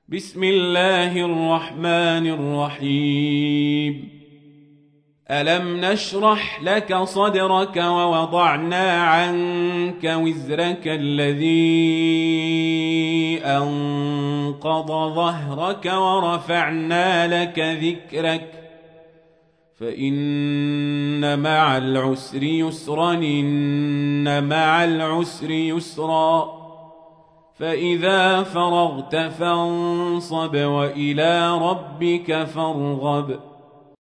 بسم الله الرحمن الرحيم. ألم نشرح لك صدرك ووضعنا عنك وزرك الذي أنقض ظهرك ورفعنا لك ذكرك فإن مع العسر يسرا إن مع العسر يسرا فإذا فرغت فانصب وإلى ربك فارغب.